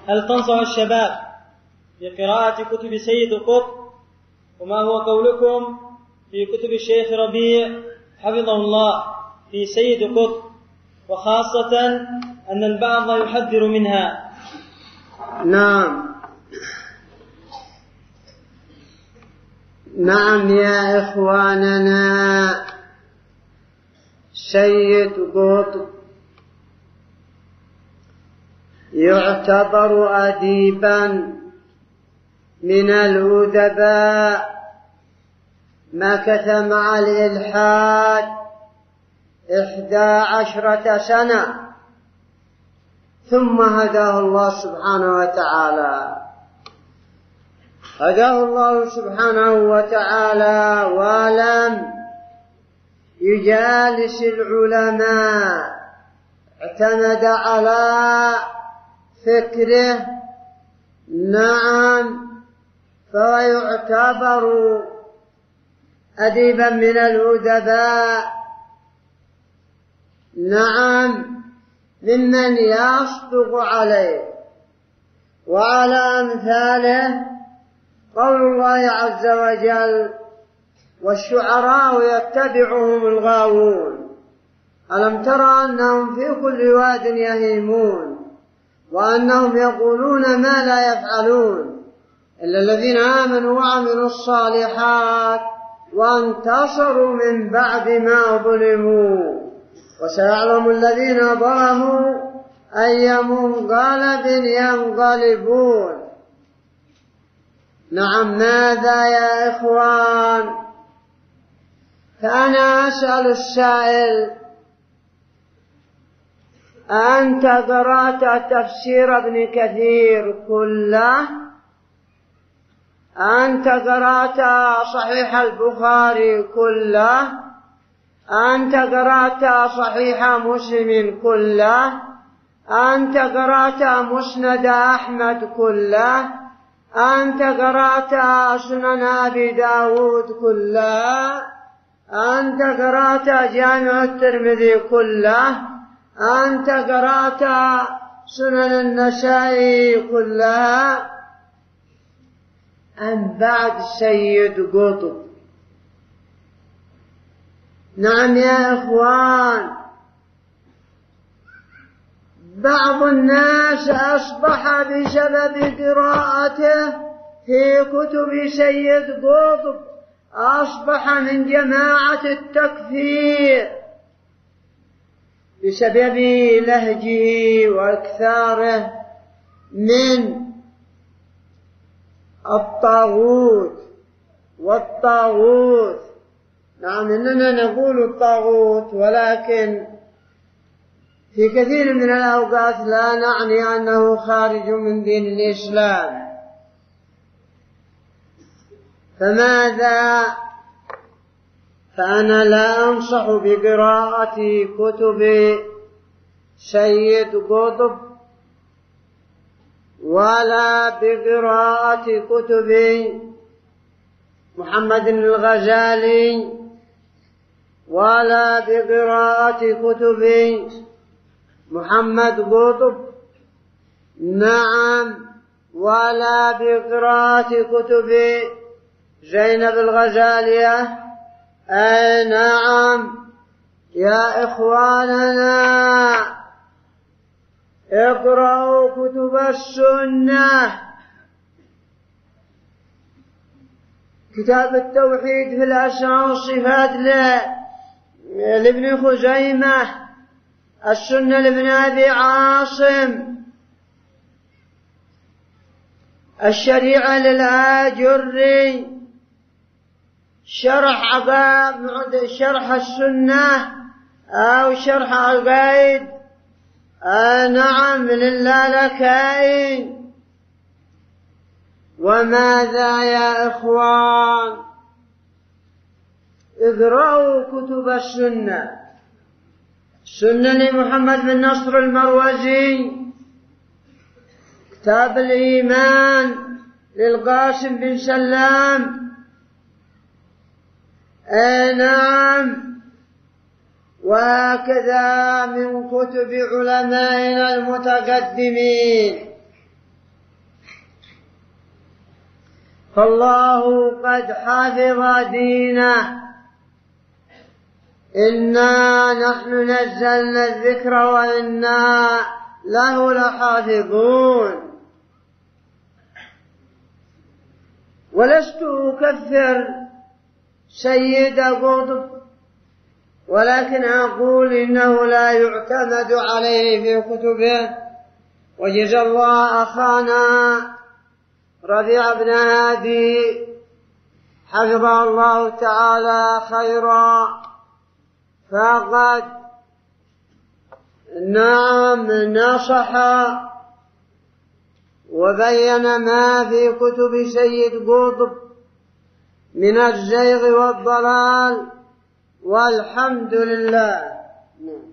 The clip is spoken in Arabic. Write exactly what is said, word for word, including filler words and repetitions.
هل تنصح الشباب بقراءة كتب سيد قطب؟ وما هو قولكم في كتب الشيخ ربيع حفظه الله في سيد قطب، وخاصة أن البعض يحذر منها؟ نعم نعم يا إخواننا، سيد قطب يعتبر أديبا من الأدباء، مكث مع الإلحاد إحدى عشرة سنة ثم هداه الله سبحانه وتعالى هداه الله سبحانه وتعالى ولم يجالس العلماء، اعتمد على فكره. نعم، فهو يعتبر أديبا من الأدباء، نعم، ممن يصدق عليه وعلى أمثاله قول الله عز وجل: والشعراء يتبعهم الغاوون ألم تر أنهم في كل واد يهيمون وأنهم يقولون ما لا يفعلون إلا الذين آمنوا وعملوا الصالحات وانتصروا من بعد ما ظلموا وسيعلم الذين ظلموا أي منقلب ينقلبون. نعم، ماذا يا إخوان؟ فأنا أسأل السائل: أنت قرأت تفسير ابن كثير كله؟ أنت قرأت صحيح البخاري كله؟ أنت قرأت صحيح مسلم كله؟ أنت قرأت مسند أحمد كله؟ أنت قرأت سنن أبي داود كله؟ أنت قرأت جامع الترمذي كله؟ أنت قرأت سنن النسائي كلها؟ أم بعد سيد قطب؟ نعم يا إخوان، بعض الناس أصبح بسبب قراءته في كتب سيد قطب أصبح من جماعة التكفير بسبب لهجه وإكثاره من الطاغوت والطاغوت. نعم، إننا نقول الطاغوت، ولكن في كثير من الأوقات لا نعني أنه خارج من دين الإسلام. فماذا؟ فأنا لا أنصح بقراءة كتب سيد قطب ولا بقراءة كتب محمد الغزالي ولا بقراءة كتب محمد قطب، نعم، ولا بقراءة كتب زينب الغزالية. أي نعم يا إخواننا، اقرأوا كتب السنة. كتاب التوحيد في الأسماء والصفات لابن خزيمة، السنة لابن أبي عاصم، الشريعة للآجري، شرح عقاب شرح السنة أو شرح القايد آه نعم للالكائي. وماذا يا إخوان؟ اقرأوا كتب السنة، السنة لمحمد بن نصر المروزي، كتاب الإيمان للقاسم بن سلام، آه نعم، وهكذا من كتب علمائنا المتقدمين. فالله قد حفظ دينه. إنا نحن نزلنا الذكر وإنا له لحافظون. ولست أكفر سيد قطب، ولكن أقول إنه لا يعتمد عليه في كتبه. وجزى الله أخانا ربيع بن هادي حفظه الله تعالى خيرا، فقد نعم نصح وبين ما في كتب سيد قطب من الزيغ والضلال، والحمد لله.